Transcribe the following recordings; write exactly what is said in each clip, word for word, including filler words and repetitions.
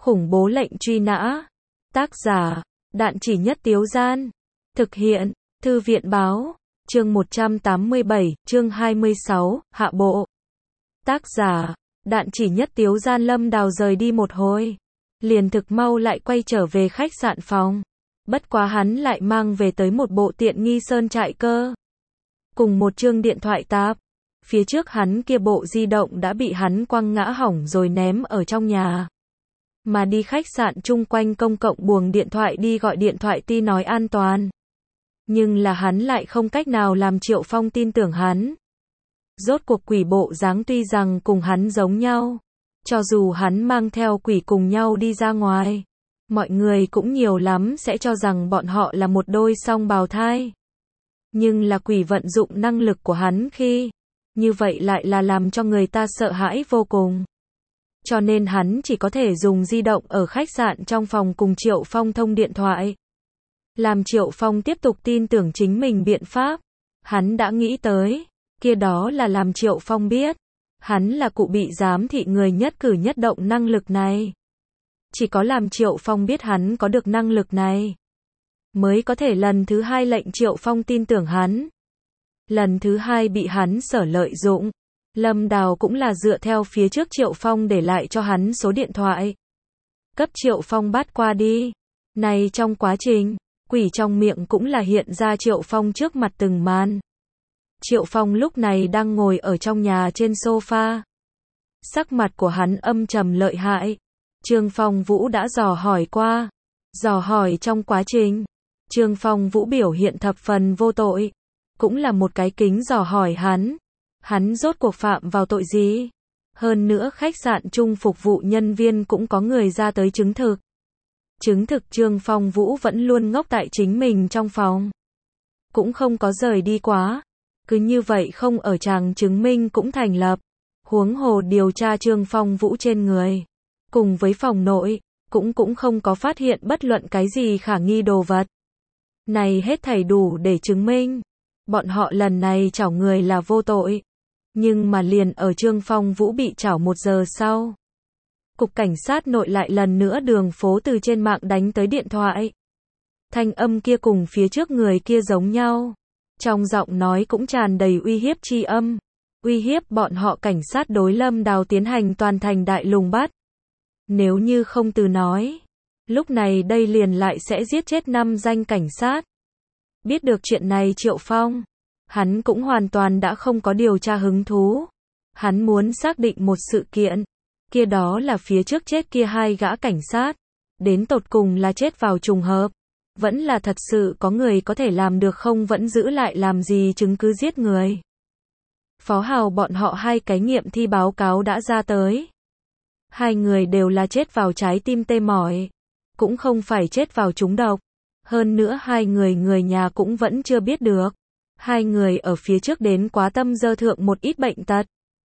Khủng bố lệnh truy nã. Tác giả, Đạn Chỉ Nhất Tiếu Gian. Thực hiện, Thư viện Báo. Chương một trăm tám mươi bảy, chương hai mươi sáu, hạ bộ. Tác giả, Đạn Chỉ Nhất Tiếu Gian. Lâm Đào rời đi một hồi, liền thực mau lại quay trở về khách sạn phòng. Bất quá hắn lại mang về tới một bộ tiện nghi sơn trại cơ, cùng một chương điện thoại tạp. Phía trước hắn kia bộ di động đã bị hắn quăng ngã hỏng rồi ném ở trong nhà. Mà đi khách sạn chung quanh công cộng buồng điện thoại đi gọi điện thoại ti nói an toàn. Nhưng là hắn lại không cách nào làm Triệu Phong tin tưởng hắn. Rốt cuộc quỷ bộ dáng tuy rằng cùng hắn giống nhau, cho dù hắn mang theo quỷ cùng nhau đi ra ngoài, mọi người cũng nhiều lắm sẽ cho rằng bọn họ là một đôi song bào thai. Nhưng là quỷ vận dụng năng lực của hắn khi như vậy lại là làm cho người ta sợ hãi vô cùng. Cho nên hắn chỉ có thể dùng di động ở khách sạn trong phòng cùng Triệu Phong thông điện thoại. Làm Triệu Phong tiếp tục tin tưởng chính mình biện pháp. Hắn đã nghĩ tới, kia đó là làm Triệu Phong biết, hắn là cụ bị giám thị người nhất cử nhất động năng lực này. Chỉ có làm Triệu Phong biết hắn có được năng lực này, mới có thể lần thứ hai lệnh Triệu Phong tin tưởng hắn. Lần thứ hai bị hắn sở lợi dụng. Lâm Đào cũng là dựa theo phía trước Triệu Phong để lại cho hắn số điện thoại, cấp Triệu Phong bắt qua đi. Này trong quá trình, quỷ trong miệng cũng là hiện ra Triệu Phong trước mặt từng màn. Triệu Phong lúc này đang ngồi ở trong nhà trên sofa. Sắc mặt của hắn âm trầm lợi hại. Trương Phong Vũ đã dò hỏi qua. Dò hỏi trong quá trình, Trương Phong Vũ biểu hiện thập phần vô tội. Cũng là một cái kính dò hỏi hắn. Hắn rốt cuộc phạm vào tội gì? Hơn nữa khách sạn chung phục vụ nhân viên cũng có người ra tới chứng thực. Chứng thực Trương Phong Vũ vẫn luôn ngốc tại chính mình trong phòng, cũng không có rời đi quá. Cứ như vậy không ở tràng chứng minh cũng thành lập. Huống hồ điều tra Trương Phong Vũ trên người, cùng với phòng nội, cũng cũng không có phát hiện bất luận cái gì khả nghi đồ vật. Này hết thảy đủ để chứng minh, bọn họ lần này trảo người là vô tội. Nhưng mà liền ở Trương Phong Vũ bị trảo một giờ sau, cục cảnh sát nội lại lần nữa đường phố từ trên mạng đánh tới điện thoại. Thanh âm kia cùng phía trước người kia giống nhau. Trong giọng nói cũng tràn đầy uy hiếp chi âm. Uy hiếp bọn họ cảnh sát đối Lâm Đào tiến hành toàn thành đại lùng bắt. Nếu như không từ nói, lúc này đây liền lại sẽ giết chết năm danh cảnh sát. Biết được chuyện này Triệu Phong, hắn cũng hoàn toàn đã không có điều tra hứng thú. Hắn muốn xác định một sự kiện, kia đó là phía trước chết kia hai gã cảnh sát, đến tột cùng là chết vào trùng hợp, vẫn là thật sự có người có thể làm được không, vẫn giữ lại làm gì chứng cứ giết người. Phó Hào bọn họ hai cái nghiệm thi báo cáo đã ra tới. Hai người đều là chết vào trái tim tê mỏi, cũng không phải chết vào trúng độc. Hơn nữa hai người người nhà cũng vẫn chưa biết được. Hai người ở phía trước đến quá tâm dơ thượng một ít bệnh tật.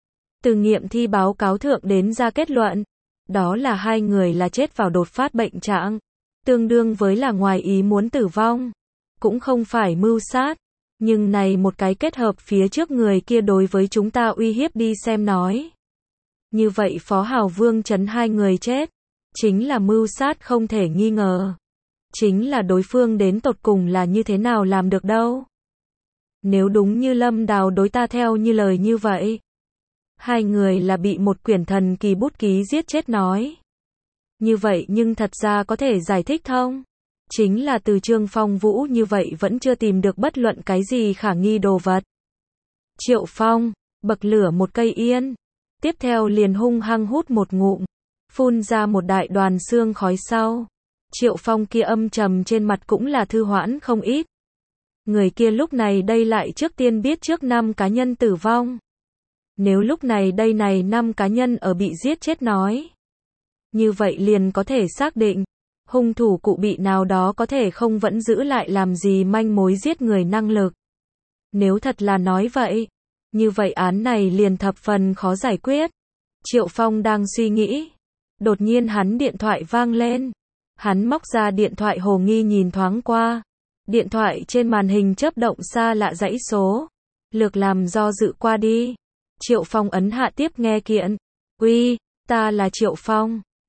Từ nghiệm thi báo cáo thượng đến ra kết luận, đó là hai người là chết vào đột phát bệnh trạng, tương đương với là ngoài ý muốn tử vong, cũng không phải mưu sát. Nhưng này một cái kết hợp phía trước người kia đối với chúng ta uy hiếp đi xem nói. Như vậy Phó Hào Vương Trấn hai người chết, chính là mưu sát không thể nghi ngờ. Chính là đối phương đến tột cùng là như thế nào làm được đâu. Nếu đúng như Lâm Đào đối ta theo như lời như vậy, hai người là bị một quyển thần kỳ bút ký giết chết nói. Như vậy nhưng thật ra có thể giải thích thông. Chính là từ Trương Phong Vũ như vậy vẫn chưa tìm được bất luận cái gì khả nghi đồ vật. Triệu Phong bậc lửa một cây yên, tiếp theo liền hung hăng hút một ngụm, phun ra một đại đoàn xương khói sau. Triệu Phong kia âm trầm trên mặt cũng là thư hoãn không ít. Người kia lúc này đây lại trước tiên biết trước năm cá nhân tử vong. Nếu lúc này đây này năm cá nhân ở bị giết chết nói, như vậy liền có thể xác định, hung thủ cụ bị nào đó có thể không vẫn giữ lại làm gì manh mối giết người năng lực. Nếu thật là nói vậy, như vậy án này liền thập phần khó giải quyết. Triệu Phong đang suy nghĩ, đột nhiên hắn điện thoại vang lên. Hắn móc ra điện thoại hồ nghi nhìn thoáng qua. Điện thoại trên màn hình chớp động xa lạ dãy số. Lược làm do dự qua đi. Triệu Phong ấn hạ tiếp nghe kiện. Uy, ta là Triệu Phong.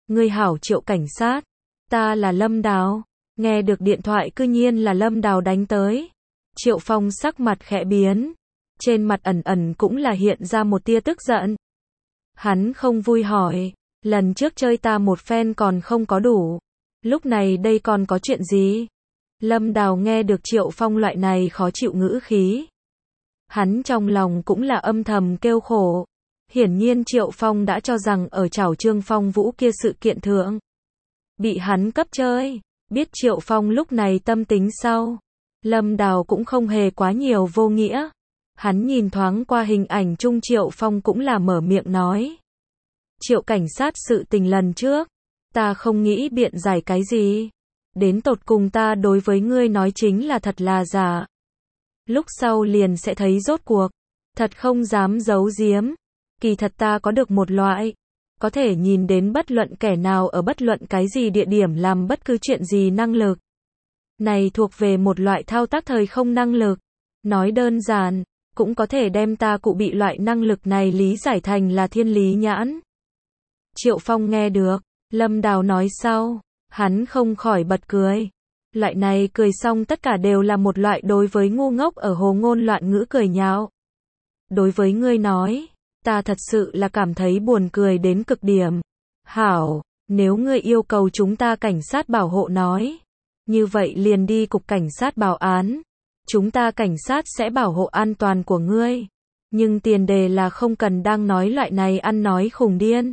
Ngươi hảo Triệu cảnh sát, ta là Lâm Đào. Nghe được điện thoại cư nhiên là Lâm Đào đánh tới. Triệu Phong sắc mặt khẽ biến, trên mặt ẩn ẩn cũng là hiện ra một tia tức giận. Hắn không vui hỏi, lần trước chơi ta một phen còn không có đủ, lúc này đây còn có chuyện gì? Lâm Đào nghe được Triệu Phong loại này khó chịu ngữ khí, hắn trong lòng cũng là âm thầm kêu khổ. Hiển nhiên Triệu Phong đã cho rằng ở chảo Trương Phong Vũ kia sự kiện thượng, bị hắn cấp chơi. Biết Triệu Phong lúc này tâm tính sau, Lâm Đào cũng không hề quá nhiều vô nghĩa. Hắn nhìn thoáng qua hình ảnh chung Triệu Phong cũng là mở miệng nói. Triệu cảnh sát, sự tình lần trước, ta không nghĩ biện giải cái gì. Đến tột cùng ta đối với ngươi nói chính là thật là giả. Lúc sau liền sẽ thấy rốt cuộc, thật không dám giấu giếm. Kỳ thật ta có được một loại, có thể nhìn đến bất luận kẻ nào ở bất luận cái gì địa điểm làm bất cứ chuyện gì năng lực. Này thuộc về một loại thao tác thời không năng lực. Nói đơn giản, cũng có thể đem ta cụ bị loại năng lực này lý giải thành là thiên lý nhãn. Triệu Phong nghe được Lâm Đào nói sau, hắn không khỏi bật cười. Loại này cười xong tất cả đều là một loại đối với ngu ngốc ở hồ ngôn loạn ngữ cười nhạo. Đối với ngươi nói, ta thật sự là cảm thấy buồn cười đến cực điểm. Hảo, nếu ngươi yêu cầu chúng ta cảnh sát bảo hộ nói, như vậy liền đi cục cảnh sát báo án. Chúng ta cảnh sát sẽ bảo hộ an toàn của ngươi. Nhưng tiền đề là không cần đang nói loại này ăn nói khùng điên.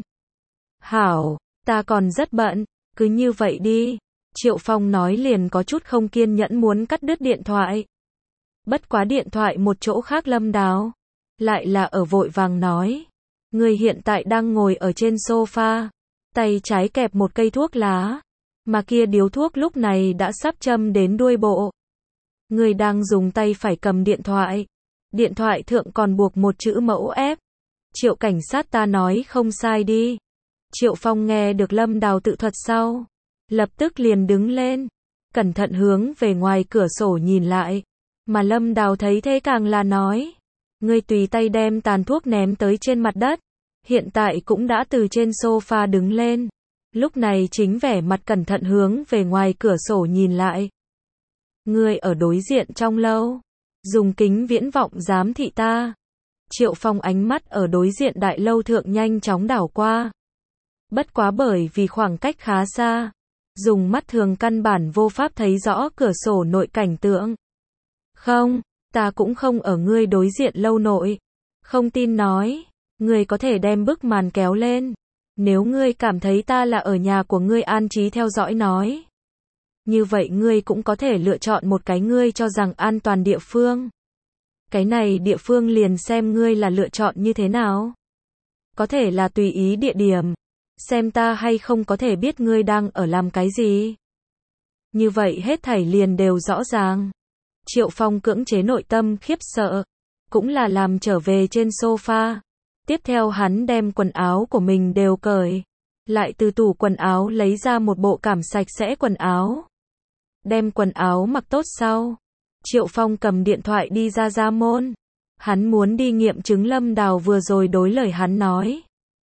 Hảo, ta còn rất bận, cứ như vậy đi. Triệu Phong nói liền có chút không kiên nhẫn muốn cắt đứt điện thoại. Bất quá điện thoại một chỗ khác Lâm Đào lại là ở vội vàng nói. Ngươi hiện tại đang ngồi ở trên sofa, tay trái kẹp một cây thuốc lá, mà kia điếu thuốc lúc này đã sắp châm đến đuôi bộ. Ngươi đang dùng tay phải cầm điện thoại. Điện thoại thượng còn buộc một chữ mẫu F. Triệu cảnh sát, ta nói không sai đi. Triệu Phong nghe được Lâm Đào tự thuật sau, lập tức liền đứng lên, cẩn thận hướng về ngoài cửa sổ nhìn lại. Mà Lâm Đào thấy thế càng là nói. Ngươi tùy tay đem tàn thuốc ném tới trên mặt đất. Hiện tại cũng đã từ trên sofa đứng lên. Lúc này chính vẻ mặt cẩn thận hướng về ngoài cửa sổ nhìn lại. Ngươi ở đối diện trong lâu, dùng kính viễn vọng giám thị ta. Triệu Phong ánh mắt ở đối diện đại lâu thượng nhanh chóng đảo qua. Bất quá bởi vì khoảng cách khá xa, dùng mắt thường căn bản vô pháp thấy rõ cửa sổ nội cảnh tượng. Không, ta cũng không ở ngươi đối diện lâu nội. Không tin nói, ngươi có thể đem bức màn kéo lên. Nếu ngươi cảm thấy ta là ở nhà của ngươi an trí theo dõi nói, như vậy ngươi cũng có thể lựa chọn một cái ngươi cho rằng an toàn địa phương. Cái này địa phương liền xem ngươi là lựa chọn như thế nào. Có thể là tùy ý địa điểm, xem ta hay không có thể biết ngươi đang ở làm cái gì. Như vậy hết thảy liền đều rõ ràng. Triệu Phong cưỡng chế nội tâm khiếp sợ, cũng là làm trở về trên sofa. Tiếp theo hắn đem quần áo của mình đều cởi, lại từ tủ quần áo lấy ra một bộ cảm sạch sẽ quần áo. Đem quần áo mặc tốt sau, Triệu Phong cầm điện thoại đi ra ra môn. Hắn muốn đi nghiệm chứng Lâm Đào vừa rồi đối lời hắn nói.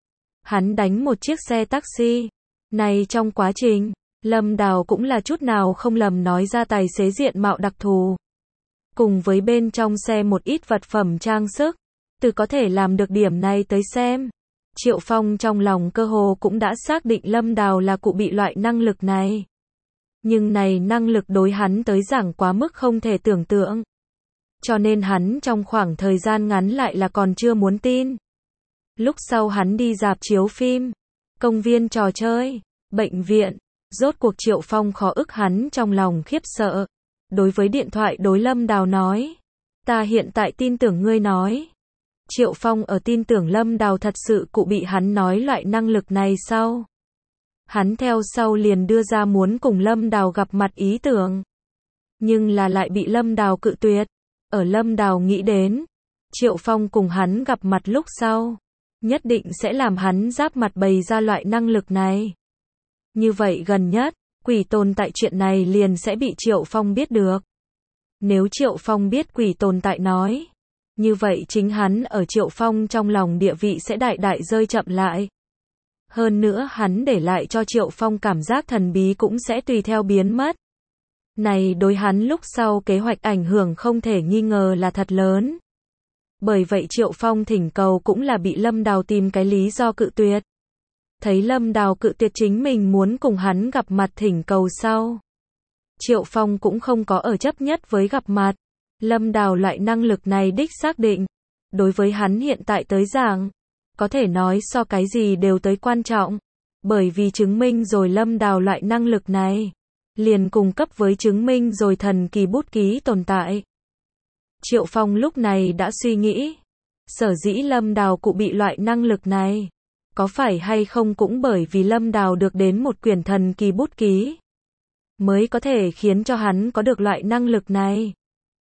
Hắn đánh một chiếc xe taxi. Này trong quá trình, Lâm Đào cũng là chút nào không lầm nói ra tài xế diện mạo đặc thù. Cùng với bên trong xe một ít vật phẩm trang sức. Từ có thể làm được điểm này tới xem, Triệu Phong trong lòng cơ hồ cũng đã xác định Lâm Đào là cụ bị loại năng lực này. Nhưng này năng lực đối hắn tới giảng quá mức không thể tưởng tượng. Cho nên hắn trong khoảng thời gian ngắn lại là còn chưa muốn tin. Lúc sau hắn đi rạp chiếu phim, công viên trò chơi, bệnh viện, rốt cuộc Triệu Phong khó ức hắn trong lòng khiếp sợ. Đối với điện thoại đối Lâm Đào nói, ta hiện tại tin tưởng ngươi nói. Triệu Phong ở tin tưởng Lâm Đào thật sự cụ bị hắn nói loại năng lực này sau. Hắn theo sau liền đưa ra muốn cùng Lâm Đào gặp mặt ý tưởng. Nhưng là lại bị Lâm Đào cự tuyệt. Ở Lâm Đào nghĩ đến, Triệu Phong cùng hắn gặp mặt lúc sau, nhất định sẽ làm hắn giáp mặt bày ra loại năng lực này. Như vậy gần nhất, quỷ tồn tại chuyện này liền sẽ bị Triệu Phong biết được. Nếu Triệu Phong biết quỷ tồn tại nói, như vậy chính hắn ở Triệu Phong trong lòng địa vị sẽ đại đại rơi chậm lại. Hơn nữa hắn để lại cho Triệu Phong cảm giác thần bí cũng sẽ tùy theo biến mất. Này đối hắn lúc sau kế hoạch ảnh hưởng không thể nghi ngờ là thật lớn. Bởi vậy Triệu Phong thỉnh cầu cũng là bị Lâm Đào tìm cái lý do cự tuyệt. Thấy Lâm Đào cự tuyệt chính mình muốn cùng hắn gặp mặt thỉnh cầu sau. Triệu Phong cũng không có ở chấp nhất với gặp mặt. Lâm Đào loại năng lực này đích xác định. Đối với hắn hiện tại tới giảng, có thể nói so cái gì đều tới quan trọng. Bởi vì chứng minh rồi Lâm Đào loại năng lực này, liền cùng cấp với chứng minh rồi thần kỳ bút ký tồn tại. Triệu Phong lúc này đã suy nghĩ, sở dĩ Lâm Đào cụ bị loại năng lực này, có phải hay không cũng bởi vì Lâm Đào được đến một quyển thần kỳ bút ký, mới có thể khiến cho hắn có được loại năng lực này.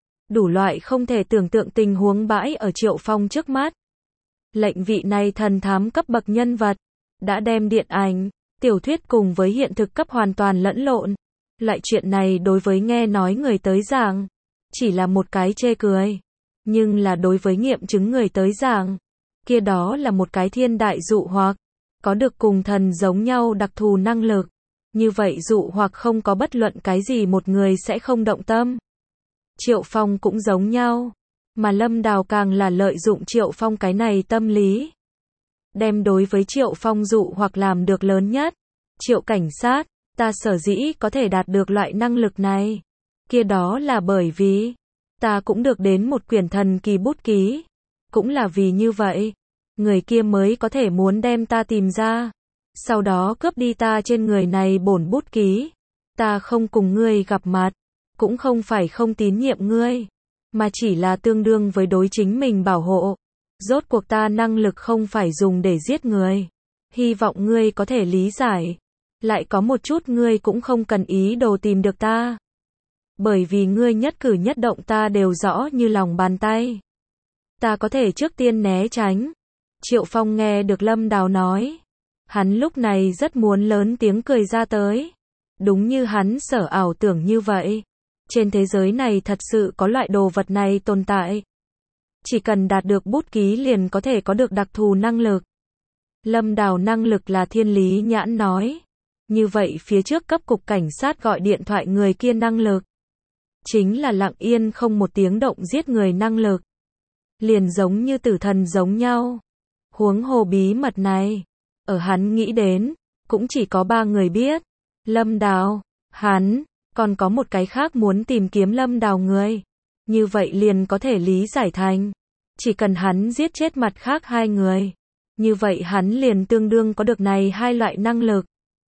Đủ loại không thể tưởng tượng tình huống bãi ở Triệu Phong trước mắt. Lệnh vị này thần thám cấp bậc nhân vật, đã đem điện ảnh, tiểu thuyết cùng với hiện thực cấp hoàn toàn lẫn lộn. Loại chuyện này đối với nghe nói người tới giảng, chỉ là một cái chê cười. Nhưng là đối với nghiệm chứng người tới giảng, kia đó là một cái thiên đại dụ hoặc. Có được cùng thần giống nhau đặc thù năng lực. Như vậy dụ hoặc không có bất luận cái gì một người sẽ không động tâm. Triệu Phong cũng giống nhau. Mà Lâm Đào càng là lợi dụng Triệu Phong cái này tâm lý. Đem đối với Triệu Phong dụ hoặc làm được lớn nhất. Triệu cảnh sát, ta sở dĩ có thể đạt được loại năng lực này. Kia đó là bởi vì, ta cũng được đến một quyển thần kỳ bút ký. Cũng là vì như vậy, người kia mới có thể muốn đem ta tìm ra. Sau đó cướp đi ta trên người này bổn bút ký. Ta không cùng ngươi gặp mặt, cũng không phải không tín nhiệm ngươi, mà chỉ là tương đương với đối chính mình bảo hộ. Rốt cuộc ta năng lực không phải dùng để giết người. Hy vọng ngươi có thể lý giải. Lại có một chút ngươi cũng không cần ý đồ tìm được ta. Bởi vì ngươi nhất cử nhất động ta đều rõ như lòng bàn tay. Ta có thể trước tiên né tránh. Triệu Phong nghe được Lâm Đào nói. Hắn lúc này rất muốn lớn tiếng cười ra tới. Đúng như hắn sở ảo tưởng như vậy. Trên thế giới này thật sự có loại đồ vật này tồn tại. Chỉ cần đạt được bút ký liền có thể có được đặc thù năng lực. Lâm Đào năng lực là thiên lý nhãn nói. Như vậy phía trước cấp cục cảnh sát gọi điện thoại người kia năng lực. Chính là lặng yên không một tiếng động giết người năng lực. Liền giống như tử thần giống nhau. Huống hồ bí mật này, ở hắn nghĩ đến, cũng chỉ có ba người biết. Lâm Đào, hắn, còn có một cái khác muốn tìm kiếm Lâm Đào người. Như vậy liền có thể lý giải thành. Chỉ cần hắn giết chết mặt khác hai người. Như vậy hắn liền tương đương có được này hai loại năng lực.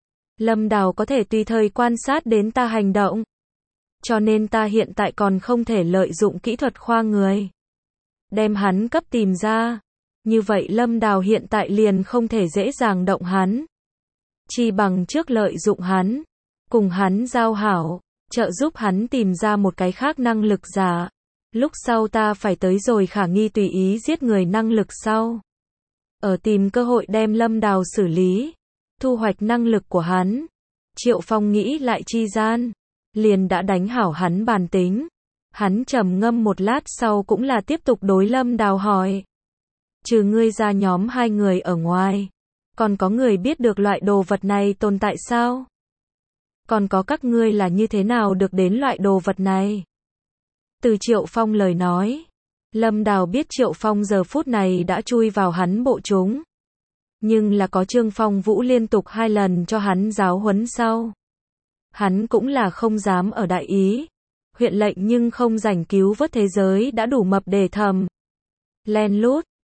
Lâm Đào có thể tùy thời quan sát đến ta hành động. Cho nên ta hiện tại còn không thể lợi dụng kỹ thuật khoa người. Đem hắn cấp tìm ra. Như vậy Lâm Đào hiện tại liền không thể dễ dàng động hắn. Chi bằng trước lợi dụng hắn. Cùng hắn giao hảo. Trợ giúp hắn tìm ra một cái khác năng lực giả. Lúc sau ta phải tới rồi khả nghi tùy ý giết người năng lực sau. Ở tìm cơ hội đem Lâm Đào xử lý. Thu hoạch năng lực của hắn. Triệu Phong nghĩ lại chi gian. Liền đã đánh hảo hắn bàn tính. Hắn trầm ngâm một lát sau cũng là tiếp tục đối Lâm Đào hỏi. Trừ ngươi ra nhóm hai người ở ngoài. Còn có người biết được loại đồ vật này tồn tại sao? Còn có các ngươi là như thế nào được đến loại đồ vật này? Từ Triệu Phong lời nói. Lâm Đào biết Triệu Phong giờ phút này đã chui vào hắn bộ chúng. Nhưng là có Trương Phong Vũ liên tục hai lần cho hắn giáo huấn sau. Hắn cũng là không dám ở đại ý. Huyện lệnh nhưng không rảnh cứu vớt thế giới đã đủ mập để thầm. Len lút,